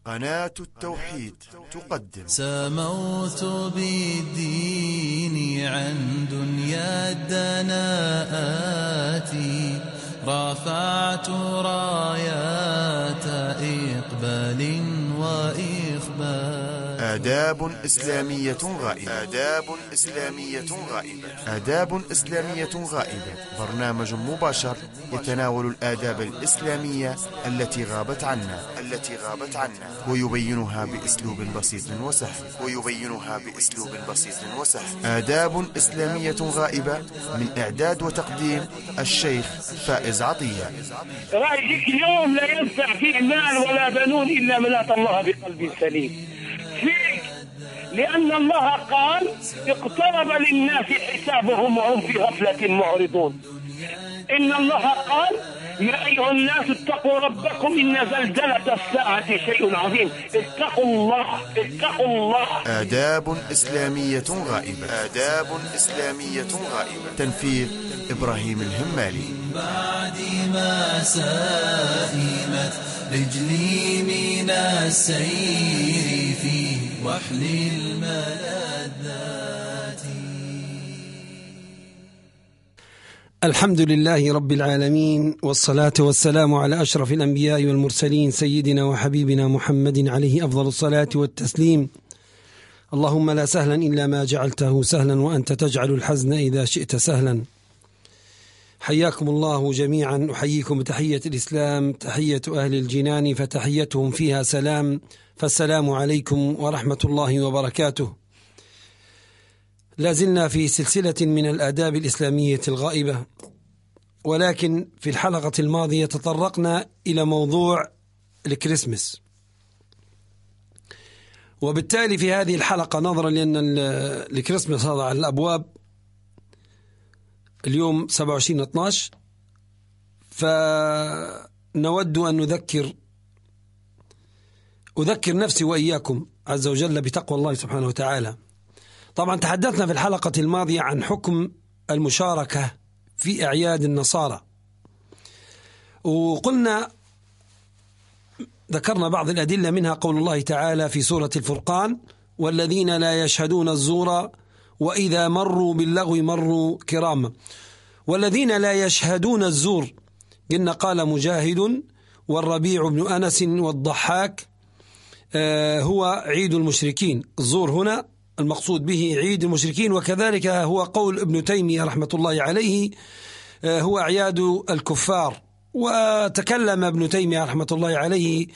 قناة التوحيد تقدم سموت بالدين عن دنيا الدناءات، رفعت رايات إقبال وإخبات. آداب إسلامية غائبة. آداب إسلامية غائبة، برنامج مباشر يتناول الآداب الإسلامية التي غابت عنا ويبينها بأسلوب بسيط وسهل. آداب إسلامية غائبة، من إعداد وتقديم الشيخ فائز عطية. رأيك اليوم لا ينفع فيه مال ولا بنون إلا من أتى الله بقلب سليم فيك، لأن الله قال اقترب للناس حسابهم وهم في غفلة معرضون. إن الله قال يا أيها الناس اتقوا ربكم إن زلزلة الساعة شيء عظيم. اتقوا الله. آداب إسلامية غائبة. تنفيذ إبراهيم الهمالي. بعد ما سئمت رجلي من السير في وحل الملذات. الحمد لله رب العالمين، والصلاة والسلام على أشرف الأنبياء والمرسلين، سيدنا وحبيبنا محمد عليه أفضل الصلاة والتسليم. اللهم لا سهلا إلا ما جعلته سهلا، وأنت تجعل الحزن إذا شئت سهلا. حياكم الله جميعا، أحييكم بتحية الإسلام، تحية أهل الجنان فتحيتهم فيها سلام، فالسلام عليكم ورحمة الله وبركاته. لازلنا في سلسلة من الآداب الإسلامية الغائبة، ولكن في الحلقة الماضية تطرقنا إلى موضوع الكريسماس، وبالتالي في هذه الحلقة نظرا لأن الكريسماس هذا على الأبواب اليوم 27/12، فنود أن أذكر نفسي وإياكم عز وجل بتقوى الله سبحانه وتعالى. طبعا تحدثنا في الحلقة الماضية عن حكم المشاركة في أعياد النصارى، وقلنا ذكرنا بعض الأدلة، منها قول الله تعالى في سورة الفرقان: والذين لا يشهدون الزور وإذا مروا باللغو مروا كراما. والذين لا يشهدون الزور، قلنا قال مجاهد والربيع بن أنس والضحاك هو عيد المشركين. الزور هنا المقصود به عيد المشركين، وكذلك هو قول ابن تيمية رحمة الله عليه هو أعياد الكفار. وتكلم ابن تيمية رحمة الله عليه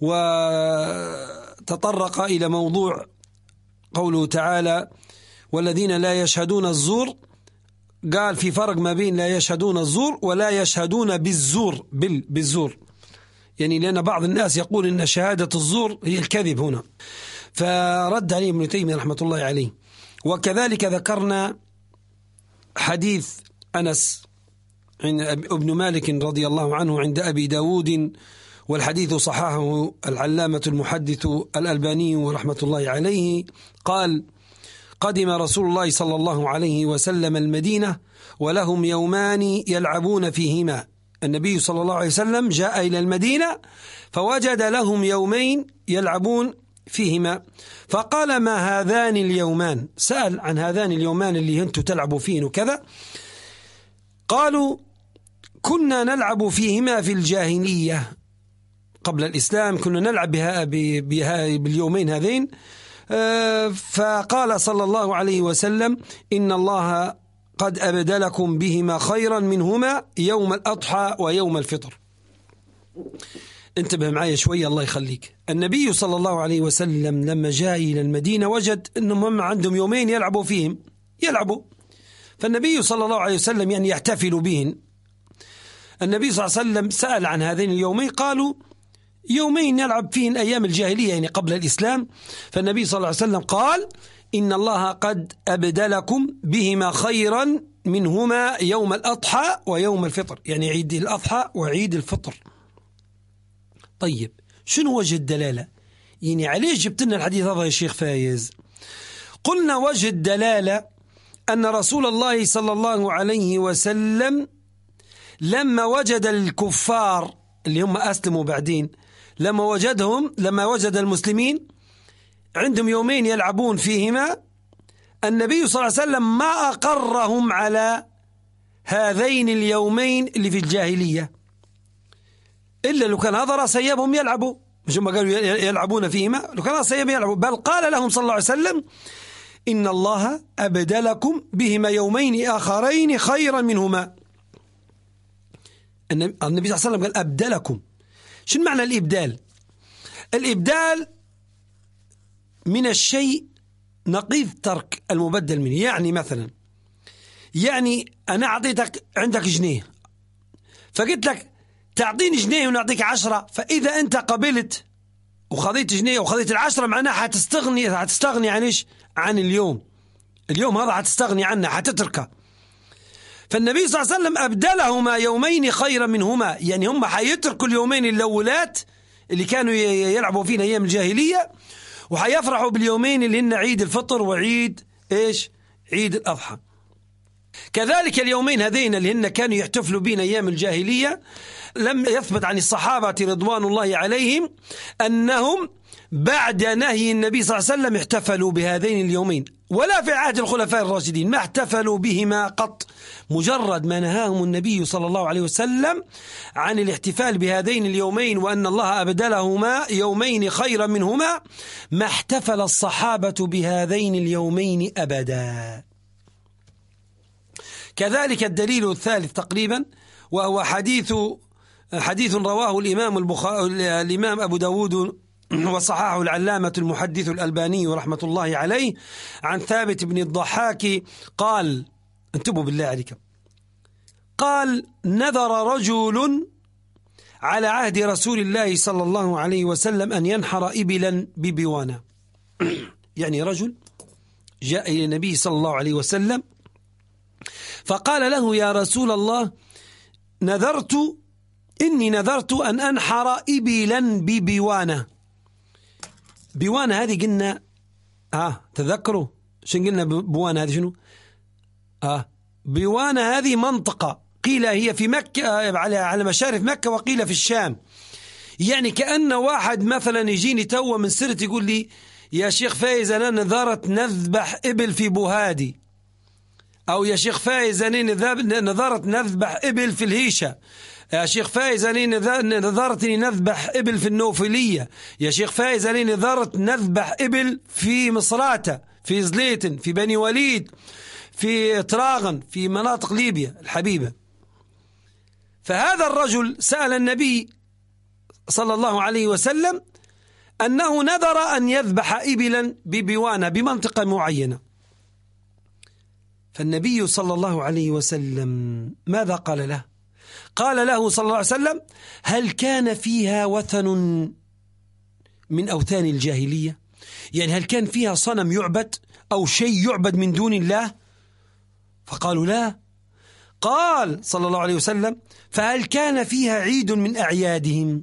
وتطرق إلى موضوع قوله تعالى والذين لا يشهدون الزور، قال في فرق ما بين لا يشهدون الزور ولا يشهدون بالزور، يعني لأن بعض الناس يقول إن شهادة الزور هي الكذب هنا، فرد عليه ابن تيمية رحمة الله عليه. وكذلك ذكرنا حديث أنس ابن مالك رضي الله عنه عند أبي داود، والحديث صححه العلامة المحدث الألباني رحمة الله عليه، قال: قدم رسول الله صلى الله عليه وسلم المدينة ولهم يومان يلعبون فيهما. النبي صلى الله عليه وسلم جاء إلى المدينة فوجد لهم يومين يلعبون فيهما، فقال: ما هذان اليومان؟ سأل عن هذان اليومان اللي أنتم تلعبوا فيهن وكذا. قالوا: كنا نلعب فيهما في الجاهلية قبل الإسلام، كنا نلعب باليومين هذين. فقال صلى الله عليه وسلم: إن الله قد أبدلكم بهما خيرا منهما يوم الأضحى ويوم الفطر. انتبه معي شوية الله يخليك. النبي صلى الله عليه وسلم لما جاء إلى المدينة وجد أنهم عندهم يومين يلعبوا فيهم، فالنبي صلى الله عليه وسلم يعني يحتفل بهن. النبي صلى الله عليه وسلم سأل عن هذين اليومين، قالوا يومين يلعب فيهن أيام الجاهلية يعني قبل الإسلام. فالنبي صلى الله عليه وسلم قال: إن الله قد أبدلكم بهما خيرا منهما يوم الأضحى ويوم الفطر، يعني عيد الأضحى وعيد الفطر. طيب شنو وجه الدلالة؟ يعني عليه جبت لنا الحديث هذا يا شيخ فايز؟ قلنا وجه الدلالة أن رسول الله صلى الله عليه وسلم لما وجد الكفار اللي هم أسلموا بعدين، لما وجد المسلمين عندهم يومين يلعبون فيهما، النبي صلى الله عليه وسلم ما أقرهم على هذين اليومين اللي في الجاهلية، إلا لو كان هذا سيبهم يلعبوا، مش هم قالوا يلعبون فيهما، لو كان سيبهم يلعبوا، بل قال لهم صلى الله عليه وسلم: إن الله أبدلكم بهما يومين آخرين خيرا منهما. النبي صلى الله عليه وسلم قال أبدلكم. شو معنى الإبدال؟ الإبدال من الشيء نقيض ترك المبدل منه. يعني مثلا، يعني أنا أعطيتك عندك جنيه، فقلت لك تعطيني جنيه ونعطيك 10، فإذا أنت قبلت وخذيت جنيه وخذيت 10 معناها حتستغني عن إيش؟ عن اليوم هذا حتستغني عنه، حتتركه. فالنبي صلى الله عليه وسلم أبدلهما يومين خيرا منهما، يعني هم حيتركوا اليومين الأولات اللي كانوا يلعبوا فينا أيام الجاهلية، وحيفرحوا باليومين اللي هن عيد الفطر وعيد إيش؟ عيد الأضحى. كذلك اليومين هذين اللي هن كانوا يحتفلوا بين أيام الجاهلية، لم يثبت عن الصحابة رضوان الله عليهم أنهم بعد نهي النبي صلى الله عليه وسلم احتفلوا بهذين اليومين، ولا في عهد الخلفاء الراشدين ما احتفلوا بهما قط. مجرد ما نهاهم النبي صلى الله عليه وسلم عن الاحتفال بهذين اليومين وأن الله أبدلهما يومين خيرا منهما، ما احتفل الصحابة بهذين اليومين أبدا. كذلك الدليل الثالث تقريبا، وهو حديث رواه الإمام أبو داود وصححه العلامة المحدث الألباني رحمة الله عليه، عن ثابت بن الضحاك قال، انتبهوا بالله عليكم، قال: نذر رجل على عهد رسول الله صلى الله عليه وسلم أن ينحر إبلا ببوانة. يعني رجل جاء إلى النبي صلى الله عليه وسلم فقال له: يا رسول الله، إني نذرت أن أنحر إبلا ببوانة. بوانة هذه قلنا تذكروا شنو قلنا؟ بوانة هذه شنو؟ بوانة هذه منطقة قيل هي في مكة، على مشارف مكة، وقيل في الشام. يعني كأن واحد مثلا يجيني توا من سرت يقول لي: يا شيخ فايز أنا نذرت نذبح إبل في بوهادي، أو يا شيخ فايز أنا نذرت نذبح إبل في الهيشة، يا شيخ فايز أنا نذرتني نذبح إبل في النوفلية، يا شيخ فايز أنا نذرت نذبح إبل في مصراتة، في زليتن، في بني وليد، في تراغن، في مناطق ليبيا الحبيبة. فهذا الرجل سأل النبي صلى الله عليه وسلم أنه نذر أن يذبح إبلا ببوانة بمنطقة معينة. فالنبي صلى الله عليه وسلم ماذا قال له؟ قال له صلى الله عليه وسلم: هل كان فيها وثن من أوثان الجاهلية؟ يعني هل كان فيها صنم يعبد أو شيء يعبد من دون الله؟ فقالوا لا. قال صلى الله عليه وسلم: فهل كان فيها عيد من أعيادهم؟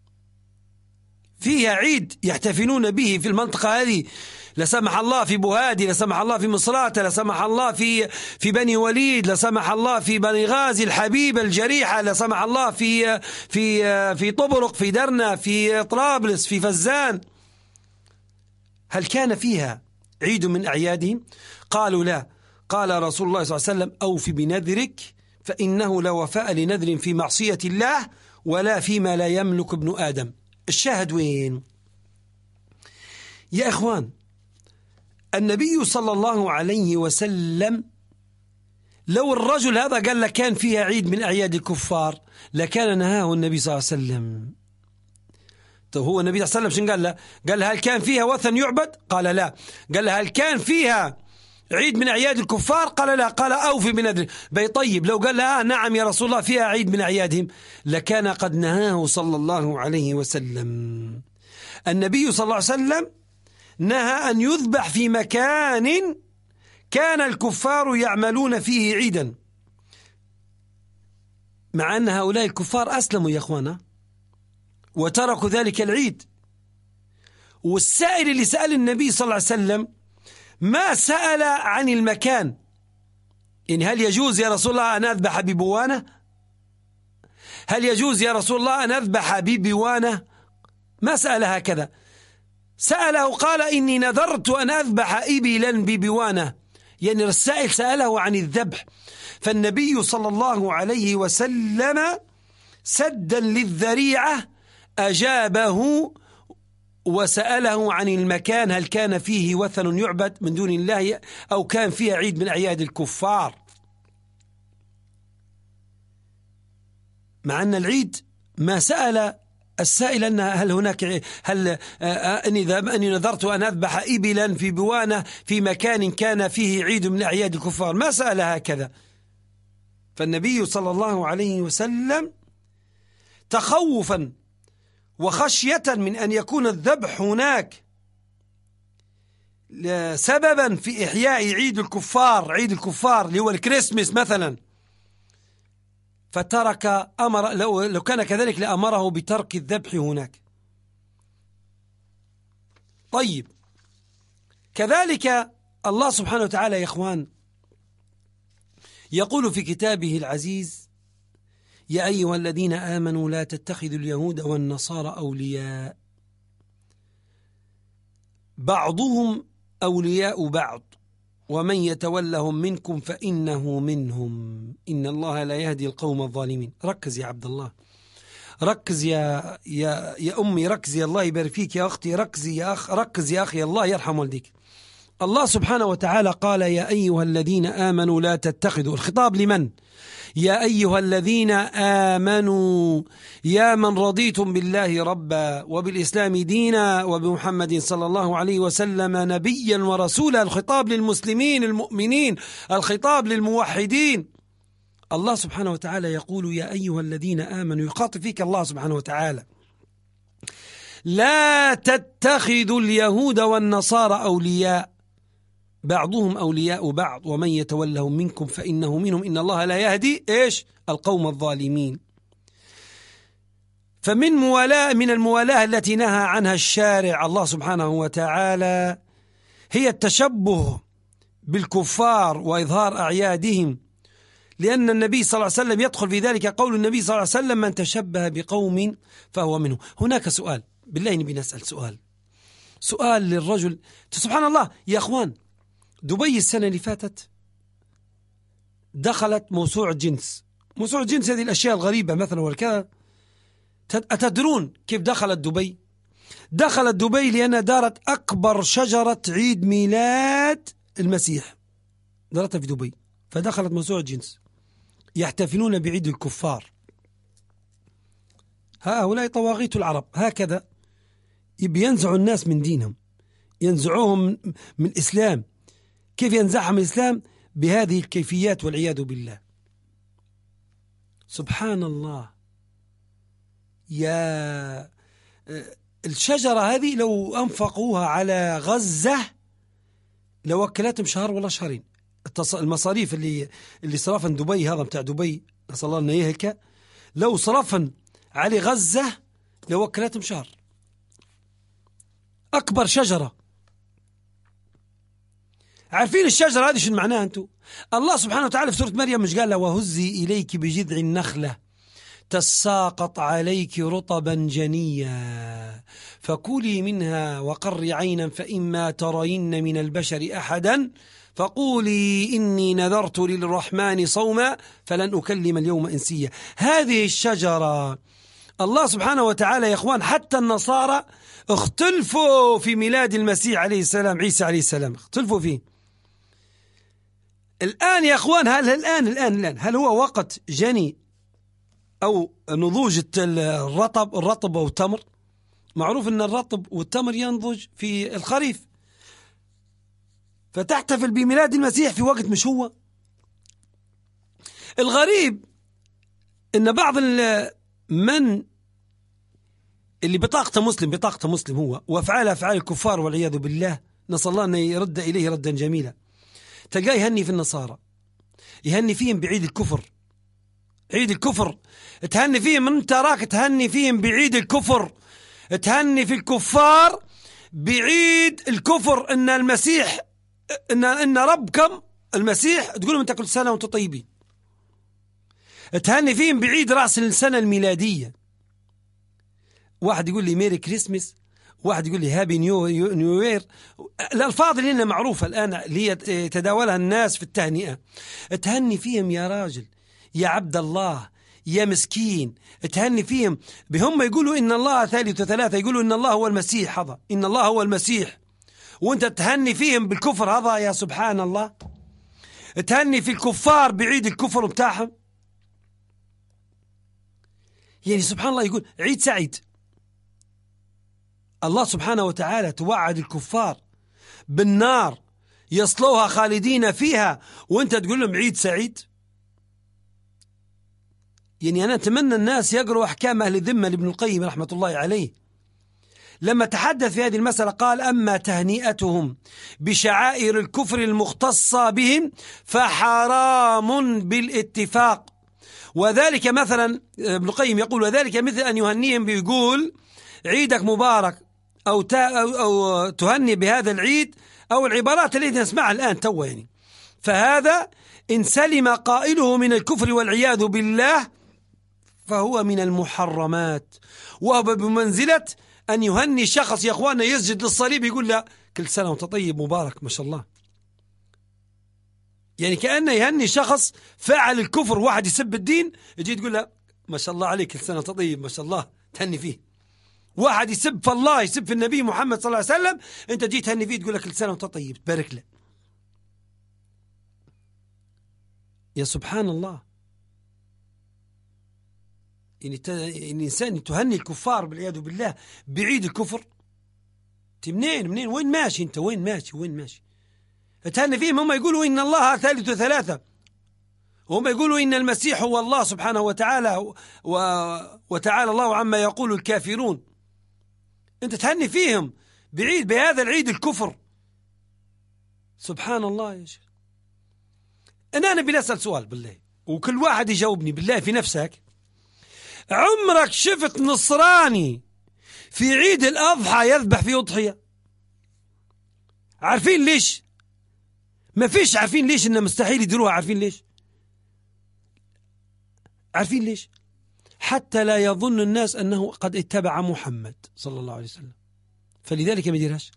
فيها عيد يحتفلون به في المنطقة هذه، لا سمح الله في بوهادي، لا سمح الله في مصراتة، لا سمح الله في بني وليد، لا سمح الله في بني غازي الحبيبة الجريحة، لا سمح الله في طبرق، في درنا، في طرابلس، في فزان. هل كان فيها عيد من أعيادهم؟ قالوا لا. قال رسول الله صلى الله عليه وسلم: أوف بنذرك، فإنه لا وفاء لنذر في معصية الله ولا فيما لا يملك ابن آدم. الشاهد وين يا إخوان؟ النبي صلى الله عليه وسلم لو الرجل هذا قال لك كان فيها عيد من أعياد الكفار لكان نهاه النبي صلى الله عليه وسلم. طيب هو النبي صلى الله عليه وسلم شنو قال له؟ قال هل كان فيها وثن يعبد؟ قال لا. قال هل كان فيها عيد من أعياد الكفار؟ قال لا. قال أوفي بنذر. طيب لو قال لا نعم يا رسول الله فيها عيد من أعيادهم لكان قد نهاه صلى الله عليه وسلم. النبي صلى الله عليه وسلم نهى أن يذبح في مكان كان الكفار يعملون فيه عيدا، مع أن هؤلاء الكفار أسلموا يا أخوانا وتركوا ذلك العيد. والسائل اللي سأل النبي صلى الله عليه وسلم ما سأل عن المكان، إن هل يجوز يا رسول الله أن أذبح ببوانة؟ هل يجوز يا رسول الله أن أذبح ببوانة؟ ما سأل هكذا، سأله قال إني نذرت أن أذبح إبلا ببوانة، يعني السائل سأله عن الذبح. فالنبي صلى الله عليه وسلم سدا للذريعة أجابه وسأله عن المكان، هل كان فيه وثن يعبد من دون الله أو كان فيه عيد من أعياد الكفار، مع أن العيد ما سأل السائل أن هل هناك أني نذرت أن أذبح إبلا في بوانة في مكان كان فيه عيد من أعياد الكفار، ما سأل هكذا. فالنبي صلى الله عليه وسلم تخوفا وخشية من أن يكون الذبح هناك سببا في إحياء عيد الكفار اللي هو الكريسماس مثلا، فترك أمر، لو كان كذلك لأمره بترك الذبح هناك. طيب، كذلك الله سبحانه وتعالى يا إخوان يقول في كتابه العزيز: يا أيها الذين آمنوا لا تتخذوا اليهود والنصارى أولياء بعضهم أولياء بعض ومن يتولهم منكم فإنه منهم إن الله لا يهدي القوم الظالمين. ركز يا عبد الله، ركز يا أمي، ركز يا الله يبارك فيك يا أختي، ركزي يا أخ، ركز يا أخي، الله يرحم والديك. الله سبحانه وتعالى قال: يا أيها الذين آمنوا لا تتخذوا. الخطاب لمن؟ يا أيها الذين آمنوا، يا من رضيتم بالله ربا وبالإسلام دينا وبمحمد صلى الله عليه وسلم نبيا ورسولا. الخطاب للمسلمين المؤمنين، الخطاب للموحدين. الله سبحانه وتعالى يقول: يا أيها الذين آمنوا، يخاطب فيك الله سبحانه وتعالى: لا تتخذوا اليهود والنصارى أولياء بعضهم أولياء بعض ومن يتولهم منكم فإنه منهم إن الله لا يهدي القوم الظالمين. فمن من الموالاة التي نهى عنها الشارع الله سبحانه وتعالى هي التشبه بالكفار وإظهار أعيادهم، لأن النبي صلى الله عليه وسلم يدخل في ذلك قول النبي صلى الله عليه وسلم: من تشبه بقوم فهو منه. هناك سؤال، بالله نبي نسأل سؤال للرجل. سبحان الله يا أخوان، دبي السنة اللي فاتت دخلت موسوعة جنس هذه الأشياء الغريبة مثلا والكذا. أتدرون كيف دخلت دبي؟ دخلت دبي لأنها دارت أكبر شجرة عيد ميلاد المسيح، دارتها في دبي، فدخلت موسوعة جنس يحتفلون بعيد الكفار. هؤلاء طواغيت العرب هكذا ينزعوا الناس من دينهم، ينزعوهم من الإسلام. كيف ينزعهم من الإسلام؟ بهذه الكيفيات والعياذ بالله. سبحان الله. يا الشجرة هذه لو أنفقوها على غزة لو أكلتهم شهر ولا شهرين. المصاريف اللي صرفا دبي، هذا بتاع دبي نسأل الله أن يهلك، لو صرفا على غزة لو أكلتهم شهر. أكبر شجرة. عارفين الشجرة هذه شو معناها أنتم؟ الله سبحانه وتعالى في سورة مريم مش قال له: وهزي إليك بجذع النخلة تساقط عليك رطبا جنيا فكلي منها وقري عينا فإما ترين من البشر أحدا فقولي إني نذرت للرحمن صوما فلن أكلم اليوم إنسيا. هذه الشجرة الله سبحانه وتعالى يا إخوان، حتى النصارى اختلفوا في ميلاد المسيح عليه السلام، عيسى عليه السلام، اختلفوا فيه. الآن يا أخوان، هل هو وقت جني أو نضوج الرطب أو التمر؟ معروف أن الرطب والتمر ينضج في الخريف، فتحتفل بميلاد المسيح في وقت مش هو. الغريب أن بعض من اللي بطاقته مسلم هو وأفعاله أفعال الكفار والعياذ بالله، نسأل الله أن يرد إليه ردا جميلا. تلقاه يهني في النصارى، يهني فيهم بعيد الكفر، عيد الكفر تهني فيهم. من تراك تهني فيهم بعيد الكفر، تهني في الكفار بعيد الكفر، ان المسيح ان ربكم المسيح تقول لهم انت كل سنه وانتم طيبين. تهني فيهم بعيد راس السنه الميلاديه. واحد يقول لي ميري كريسمس، واحد يقول لي هابي نيو يير. الألفاظ اللي لنا معروفة الآن اللي يتداولها الناس في التهنئة، تهني فيهم يا راجل، يا عبد الله، يا مسكين، تهني فيهم. بهم يقولوا إن الله ثالث ثلاثة، يقولوا إن الله هو المسيح، هذا إن الله هو المسيح، وانت تهني فيهم بالكفر. هذا يا سبحان الله، تهني في الكفار بعيد الكفر بتاعهم. يعني سبحان الله، يقول عيد سعيد. الله سبحانه وتعالى توعد الكفار بالنار يصلوها خالدين فيها، وانت تقول لهم عيد سعيد. يعني أنا أتمنى الناس يقروا أحكام أهل الذمة لابن القيم رحمة الله عليه، لما تحدث في هذه المسألة قال: أما تهنئتهم بشعائر الكفر المختصة بهم فحرام بالاتفاق. وذلك مثلا ابن القيم يقول: وذلك مثل أن يهنيهم بيقول عيدك مبارك، أو تهني بهذا العيد، أو العبارات التي نسمعها الآن تو. يعني فهذا إن سلم قائله من الكفر والعياذ بالله فهو من المحرمات، وهو بمنزلة أن يهني شخص يا أخوانا يسجد للصليب يقول له كل سنة وأنت طيب مبارك ما شاء الله. يعني كأنه يهني شخص فعل الكفر، واحد يسب الدين يجي تقول له ما شاء الله عليك كل سنة وأنت طيب ما شاء الله، تهني فيه. واحد يسب في الله، يسب في النبي محمد صلى الله عليه وسلم، أنت جيت تهني فيه تقول له كل سنة وأنت طيب، تبارك له. يا سبحان الله، يعني الإنسان تهني الكفار بالعياذ بالله بعيد الكفر. منين وين ماشي أنت؟ وين ماشي تهني فيهم؟ هم يقولوا إن الله ثالث ثلاثة، وهم يقولوا إن المسيح هو الله سبحانه وتعالى، وتعالى الله عما يقول الكافرون. أنت تهني فيهم بعيد بهذا العيد الكفر. سبحان الله يا شيخ. أنا نبي أسأل سؤال بالله، وكل واحد يجاوبني بالله في نفسك. عمرك شفت نصراني في عيد الأضحى يذبح في أضحية؟ عارفين ليش؟ ما فيش. عارفين ليش إنه مستحيل يديروها؟ عارفين ليش؟ حتى لا يظن الناس أنه قد اتبع محمد صلى الله عليه وسلم، فلذلك ما يديرهاش.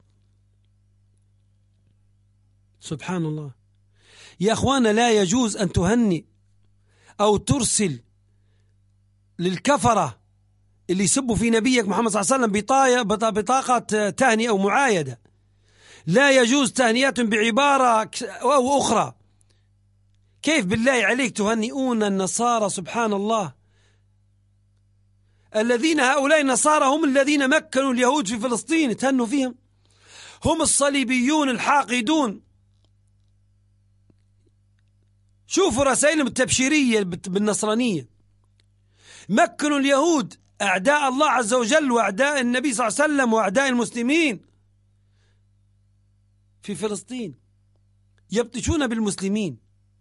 سبحان الله يا أخوانا، لا يجوز أن تهني أو ترسل للكفرة اللي يسبوا في نبيك محمد صلى الله عليه وسلم بطاقة تهنئة أو معايدة. لا يجوز تهنئة بعبارة أو أخرى. كيف بالله عليك تهنئون النصارى؟ سبحان الله، الذين هؤلاء النصارى هم الذين مكنوا اليهود في فلسطين، تهنوا فيهم. هم الصليبيون الحاقدون. شوفوا رسائلهم التبشيرية بالنصرانية. مكنوا اليهود أعداء الله عز وجل وأعداء النبي صلى الله عليه وسلم وأعداء المسلمين في فلسطين، يبطشون بالمسلمين.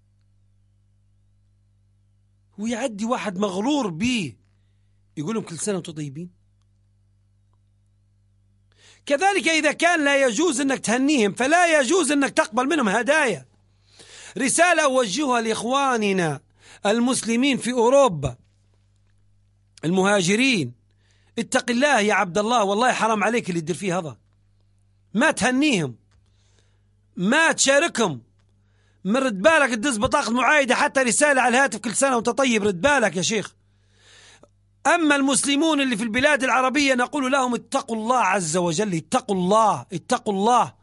ويعدي واحد مغرور به يقول لهم كل سنة وانتم طيبين. كذلك إذا كان لا يجوز أنك تهنيهم، فلا يجوز أنك تقبل منهم هدايا. رسالة أوجهها لإخواننا المسلمين في أوروبا المهاجرين: اتق الله يا عبد الله، والله حرام عليك اللي تدير فيه هذا. ما تهنيهم، ما تشاركهم، من رد بالك تدز بطاقة معايدة حتى رسالة على الهاتف كل سنة وانت طيب، رد بالك يا شيخ. أما المسلمون اللي في البلاد العربية نقول لهم اتقوا الله عز وجل، اتقوا الله.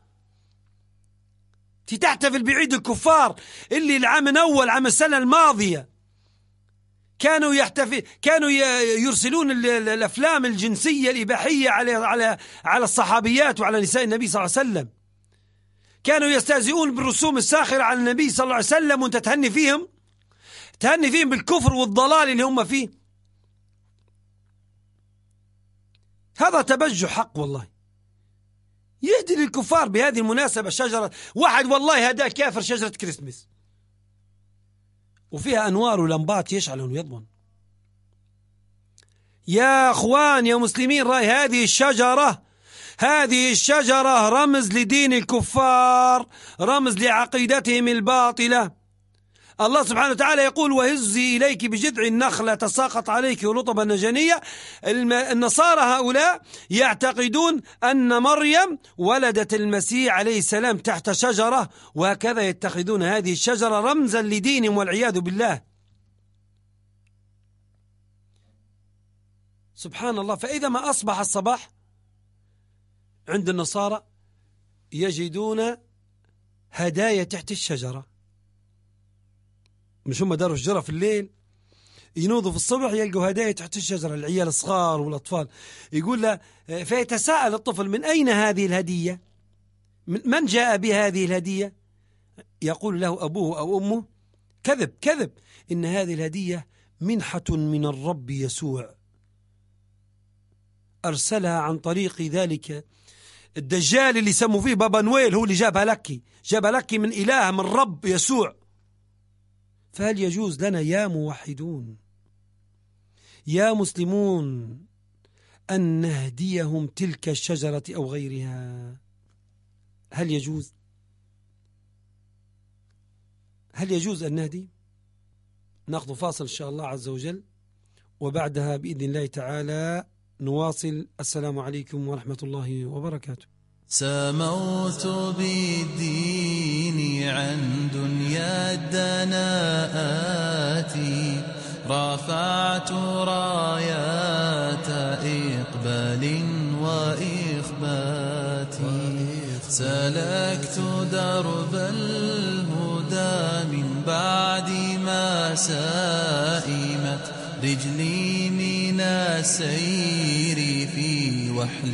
تحتفل بعيد الكفار اللي العام الأول عام السنة الماضية كانوا يرسلون الأفلام الجنسية الإباحية على الصحابيات وعلى نساء النبي صلى الله عليه وسلم. كانوا يستهزئون بالرسوم الساخرة على النبي صلى الله عليه وسلم، وانت تهني فيهم بالكفر والضلال اللي هم فيه. هذا تبجح حق والله. يهدي للكفار بهذه المناسبة شجرة، واحد والله هداه كافر شجرة كريسمس وفيها أنوار ولمبات يشعلون ويضمن. يا أخوان يا مسلمين، رأي هذه الشجرة رمز لدين الكفار، رمز لعقيدتهم الباطلة، الله سبحانه وتعالى يقول وهزي إليك بجذع النخلة تساقط عليك رطبا جنيا. النصارى هؤلاء يعتقدون أن مريم ولدت المسيح عليه السلام تحت شجرة، وهكذا يتخذون هذه الشجرة رمزا لدينهم والعياذ بالله. سبحان الله. فإذا ما أصبح الصباح عند النصارى يجدون هدايا تحت الشجرة. مش هم داروا الشجرة في الليل، ينوضوا في الصبح يلقوا هدايا تحت الشجرة، العيال الصغار والأطفال. يقول له فيتساءل الطفل من أين هذه الهدية، من جاء بهذه الهدية؟ يقول له أبوه أو أمه كذب كذب، إن هذه الهدية منحة من الرب يسوع، أرسلها عن طريق ذلك الدجال اللي يسموا فيه بابا نويل، هو اللي جابها لك من إله من رب يسوع. فهل يجوز لنا يا موحدون يا مسلمون أن نهديهم تلك الشجرة أو غيرها؟ هل يجوز أن نهدي؟ نأخذ فاصل إن شاء الله عز وجل، وبعدها بإذن الله تعالى نواصل. السلام عليكم ورحمة الله وبركاته. سموت بالدين عن دنيا الدناءات، رفعت رايات إقبال وإخبات، سلكت درب الهدى من بعد ما سائمت رجلي من السير في وحل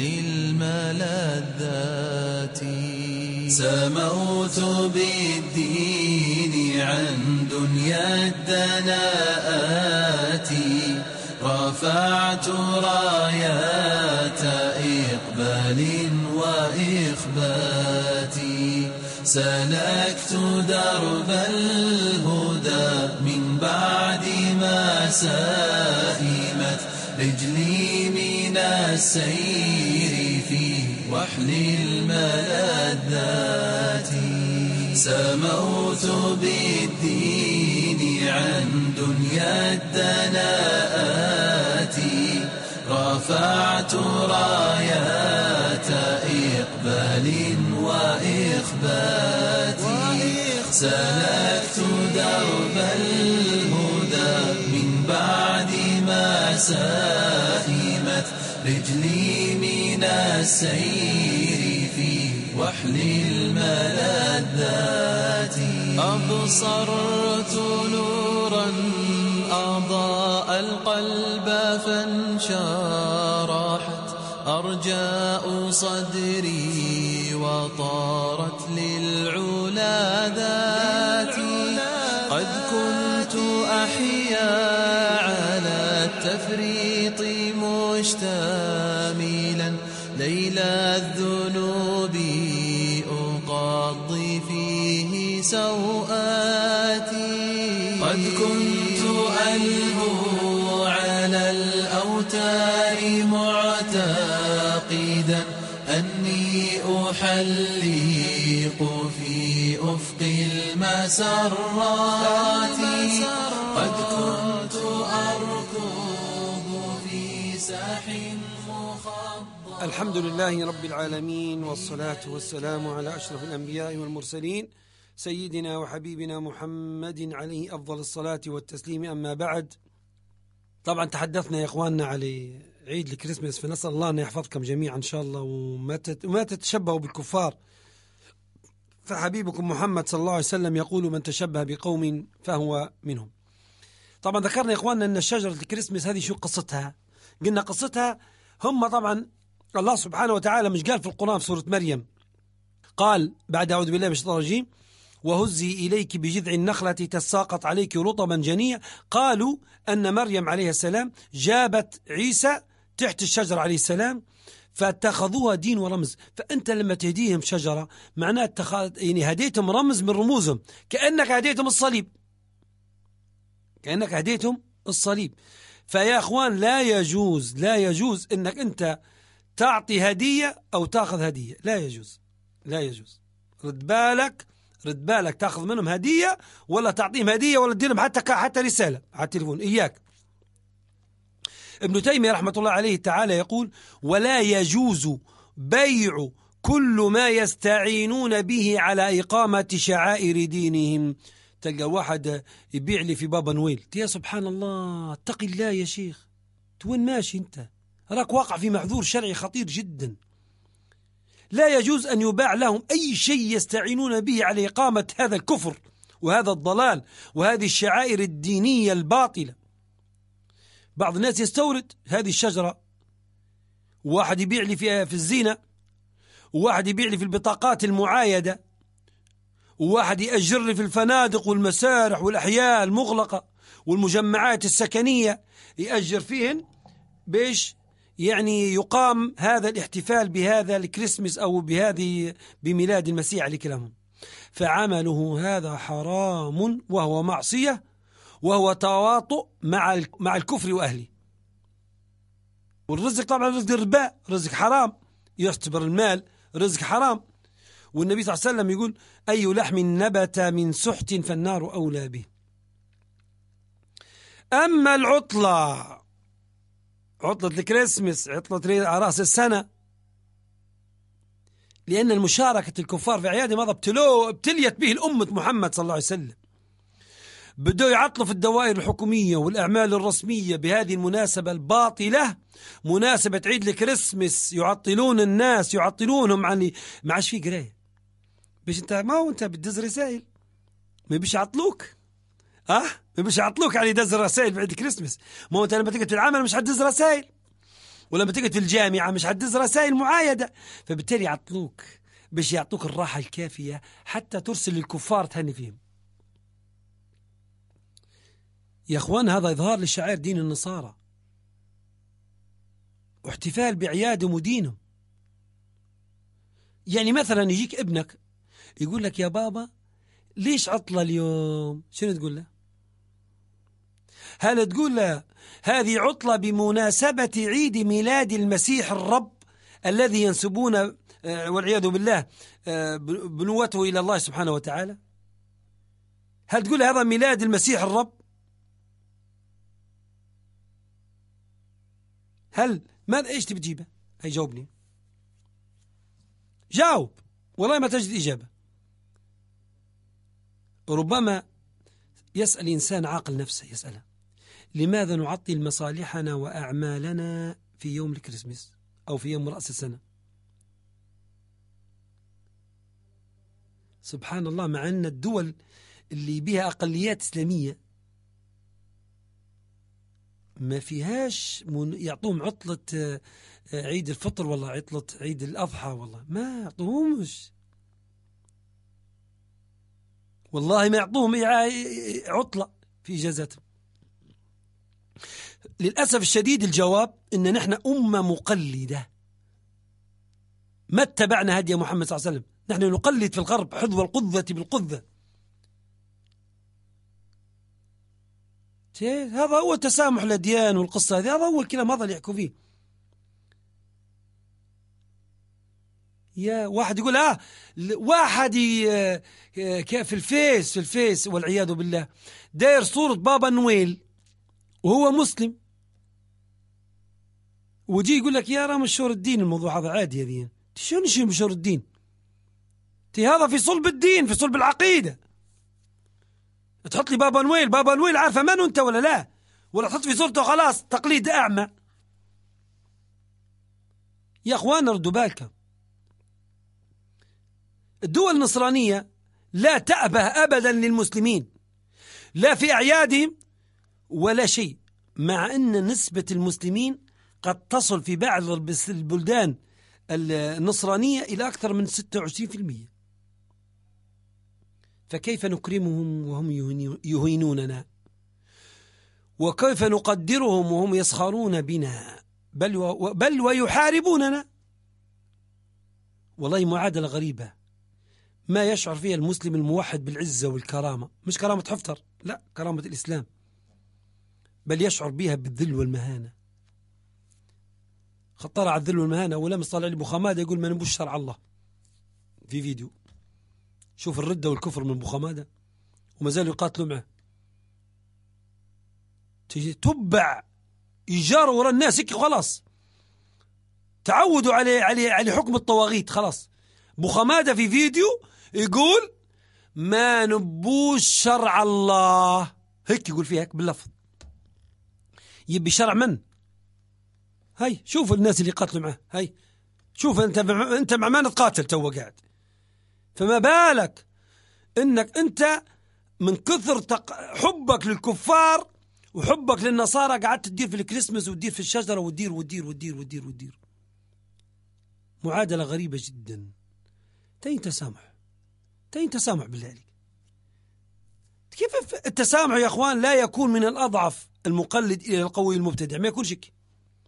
الملذات. سموت بالدين عن دنيا الدناءات، رفعت رايات إقبال وإخبات، سلكت درب الهدى من بعد ما سائمت رجلي من السير في وحل الملذات. سموت بالدين عن دنيا الدناءات، رفعت رايات إقبال وإخبات، سلكت درب الهدى من بعد ما سائمت رجلي من السير في وحل الملذات. أبصرت نورا أضاء القلب فانشرحت أرجاء صدري، وطارت للعلا ذاتي. قد كنت أحيا على التفريط مشتملا، ليل الذنوب أقضي فيه سوآتي. قد كنت ألهو على الأوتار معتقدا أني أحلق في أفق المسرات. قد كنت أركض في ساح مخضر. الحمد لله رب العالمين، والصلاة والسلام على أشرف الأنبياء والمرسلين، سيدنا وحبيبنا محمد عليه أفضل الصلاة والتسليم. أما بعد، طبعا تحدثنا يا إخواننا على عيد الكريسماس، فنسأل الله أن يحفظكم جميعا إن شاء الله، وما تتشبهوا بالكفار، فحبيبكم محمد صلى الله عليه وسلم يقول من تشبه بقوم فهو منهم. طبعا ذكرنا يا إخواننا أن شجرة الكريسماس هذه شو قصتها؟ قلنا قصتها هم طبعا الله سبحانه وتعالى مش قال في القرآن في سورة مريم، قال بعد أعوذ بالله من الشيطان الرجيم وهزي إليك بجذع النخلة تساقط عليك رطبا جنيا، قالوا أن مريم عليه السلام جابت عيسى تحت الشجرة عليه السلام فاتخذوها دين ورمز. فأنت لما تهديهم شجرة معناه يعني هديتهم رمز من رموزهم، كأنك هديتهم الصليب، كأنك هديتهم الصليب. فيا أخوان لا يجوز أنك أنت تعطي هدية أو تأخذ هدية، لا يجوز. رد بالك رد بالك، تأخذ منهم هدية ولا تعطيهم هدية ولا تديرهم حتى رسالة على التليفون، إياك. ابن تيمية رحمة الله عليه تعالى يقول: ولا يجوز بيع كل ما يستعينون به على إقامة شعائر دينهم. تلقى واحد يبيع لي في بابا نويل، يا سبحان الله، اتق الله يا شيخ، وين ماشي انت؟ راك واقع في محذور شرعي خطير جدا. لا يجوز أن يباع لهم أي شيء يستعينون به على إقامة هذا الكفر وهذا الضلال وهذه الشعائر الدينية الباطلة. بعض الناس يستورد هذه الشجرة، وواحد يبيع لي في الزينة، وواحد يبيع لي في البطاقات المعايدة، وواحد يأجر لي في الفنادق والمسارح والأحياء المغلقة والمجمعات السكنية، يأجر فيهن بيش يعني يقام هذا الاحتفال بهذا الكريسماس أو بميلاد المسيح عليه كلامهم. فعمله هذا حرام وهو معصية وهو تواطؤ مع الكفر وأهله. والرزق طبعا رزق الربا، رزق حرام، يعتبر المال رزق حرام. والنبي صلى الله عليه وسلم يقول: أي لحم نبت من سحت فالنار أولى به. أما العطلة، عطلة الكريسماس، عطلة رأس السنة، لأن المشاركة الكفار في أعياد ماذا ابتليت به الأمة محمد صلى الله عليه وسلم. بدأوا يعطلوا في الدوائر الحكومية والأعمال الرسمية بهذه المناسبة الباطلة، مناسبة عيد الكريسماس، يعطلون الناس، يعطلونهم عن ما عادش في قراية. باش انت ما هو انت بتدز رسائل، ما بيش يعطلوك، ما بيش يعطلوك على يدز رسائل في عيد الكريسماس. ما هو انت لما تقعد في العمل مش حتدز رسائل، ولما تقعد في الجامعة مش حتدز رسائل معايدة، فبالتالي يعطلوك باش يعطوك الراحة الكافية حتى ترسل للكفار تهني فيهم. يا اخوان، هذا إظهار لشعائر دين النصارى واحتفال بأعيادهم ودينهم. يعني مثلا يجيك ابنك يقول لك: يا بابا ليش عطلة اليوم؟ شنو تقول له؟ هل تقول له هذه عطلة بمناسبة عيد ميلاد المسيح الرب الذي ينسبون والعياذ بالله بنوته إلى الله سبحانه وتعالى؟ هل تقول له هذا ميلاد المسيح الرب؟ ماذا ايش تبي تجيبه؟ هي جاوبني، جاوب، والله ما تجد إجابة. ربما يسأل إنسان عاقل نفسه، يسأله: لماذا نعطل مصالحنا وأعمالنا في يوم الكريسماس أو في يوم رأس السنة؟ سبحان الله، مع أن الدول اللي بها أقليات إسلامية ما فيهاش يعطوهم عطلة عيد الفطر والله عطلة عيد الأضحى، والله ما يعطوهمش، والله ما يعطوهم عطلة في إجازتهم. للأسف الشديد الجواب إن نحن أمة مقلدة، ما اتبعنا هدي محمد صلى الله عليه وسلم، نحن نقلد في الغرب حذو القذة بالقذة. هذا هو تسامح الأديان والقصة هذه، هذا هو الكلام، هذا اللي يحكوا فيه. يا واحد يقول واحد في الفيس والعياذ بالله داير صورة بابا نويل وهو مسلم، وجي يقول لك يا راه مشهور الدين، الموضوع هذا عادي. هذه شو نشي مشهور الدين؟ هذا في صلب الدين، في صلب العقيدة. تحط لي بابا نويل عارفة من أنت ولا لا؟ ولا تحط في صورته خلاص تقليد أعمى. يا أخوان ردوا بالكم، الدول النصرانية لا تأبه أبدا للمسلمين لا في أعيادهم ولا شيء، مع أن نسبة المسلمين قد تصل في بعض البلدان النصرانية إلى أكثر من 26%. فكيف نكرمهم وهم يهينوننا؟ وكيف نقدرهم وهم يسخرون بنا بل ويحاربوننا؟ والله معادلة غريبة ما يشعر فيها المسلم الموحد بالعزة والكرامة، مش كرامة حفتر، لا، كرامة الإسلام، بل يشعر بها بالذل والمهانة. خطر على الذل والمهانة ولم يصطلع لي أبو خماد يقول ما نبوش شرع الله في فيديو. شوف الردة والكفر من أبو خمادة وما زالوا يقاتلوا معه. تجي تبع يجاروا وراء الناس هيك خلاص، تعودوا على حكم الطواغيت خلاص. أبو خمادة في فيديو يقول ما نبوش شرع الله، هيك يقول فيها هيك باللفظ، يبي شرع من؟ هاي شوف الناس اللي قاتلوا معه، هاي شوف انت مع من تقاتل تو قاعد. فما بالك انك انت من كثر حبك للكفار وحبك للنصارى قعدت تدير في الكريسماس وتدير في الشجرة وتدير ودير ودير ودير ودير. معادلة غريبة جدا. تين تسامح بالله عليك. كيف التسامح يا اخوان لا يكون من الأضعف المقلد إلى القوي المبتدع، ما يكونش هيك.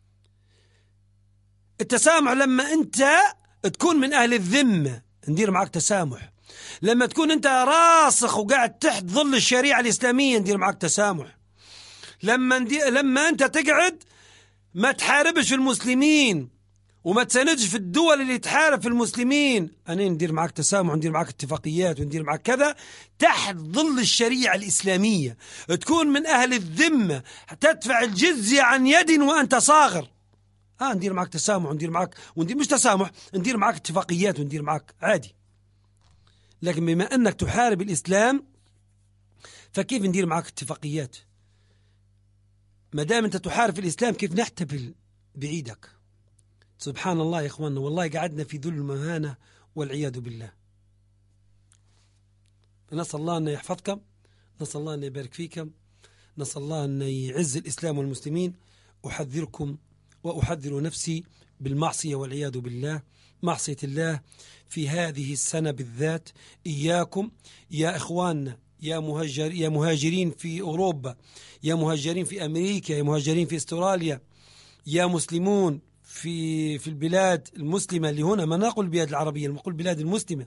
التسامح لما أنت تكون من أهل الذمة ندير معك تسامح، لما تكون أنت راسخ وقاعد تحت ظل الشريعة الإسلامية ندير معك تسامح، لما أنت تقعد ما تحاربش المسلمين وما تساندش في الدول اللي تحارب في المسلمين، أنا ندير معك تسامح وندير معك اتفاقيات وندير معك كذا تحت ظل الشريعة الإسلامية، تكون من أهل الذمة، تدفع الجزية عن يد وأنت صاغر، ندير معك تسامح وندير معك مش تسامح، ندير معك اتفاقيات وندير معك عادي. لكن بما أنك تحارب الإسلام فكيف ندير معك اتفاقيات؟ ما دام أنت تحارب الإسلام كيف نحتفل بعيدك؟ سبحان الله يا إخواننا، والله قعدنا في ذل المهانة والعياذ بالله. نسأل الله أن يحفظكم، نسأل الله أن يبارك فيكم، نسأل الله أن يعز الإسلام والمسلمين. أحذركم وأحذر نفسي بالمعصية والعياذ بالله، معصية الله في هذه السنة بالذات. إياكم يا إخواننا، يا مهاجرين في أوروبا، يا مهاجرين في أمريكا، يا مهاجرين في استراليا، يا مسلمون في البلاد المسلمة اللي هنا، ما نقول البلاد العربية، نقول البلاد المسلمة.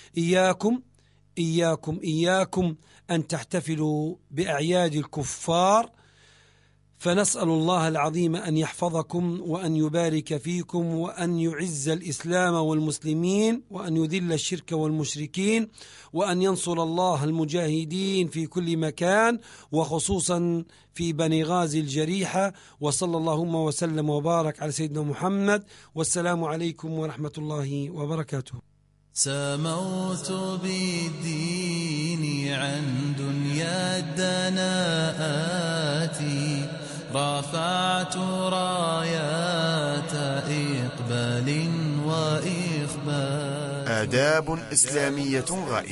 إياكم أن تحتفلوا بأعياد الكفار، فنسأل الله العظيم أن يحفظكم وأن يبارك فيكم وأن يعز الإسلام والمسلمين وأن يذل الشرك والمشركين وأن ينصر الله المجاهدين في كل مكان وخصوصا في بني غازي الجريحة. وصلى اللهم وسلم وبارك على سيدنا محمد، والسلام عليكم ورحمة الله وبركاته. سموت بالدين عن دنيا الدناءات، رفعت رايات إقبال وإخبات. آداب إسلامية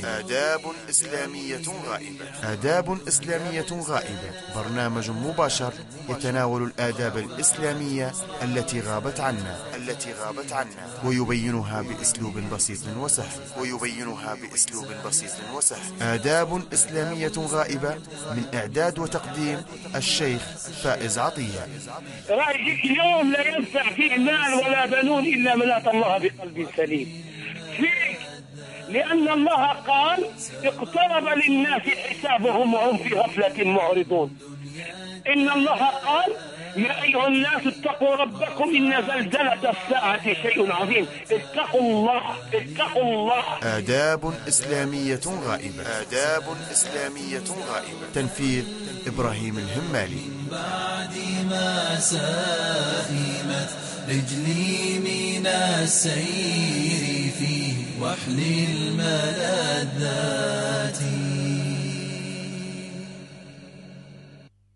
غائبة، برنامج مباشر يتناول الآداب الإسلامية التي غابت عنا ويبينها بأسلوب بسيط وسهل. آداب إسلامية غائبة من إعداد وتقديم الشيخ فائز عطية. رأيك اليوم لا ينفع فيه مال ولا بنون إلا من أتى الله بقلب سليم. فيك لأن الله قال اقترب للناس حسابهم وهم في غفلة معرضون. إن الله قال يا أيها الناس اتقوا ربكم إن زلزلة الساعة شيء عظيم. اتقوا الله. آداب إسلامية غائبة. تنفيذ إبراهيم الهمالي. بعد ما سئمت رجلي من السير في وحل الملذات.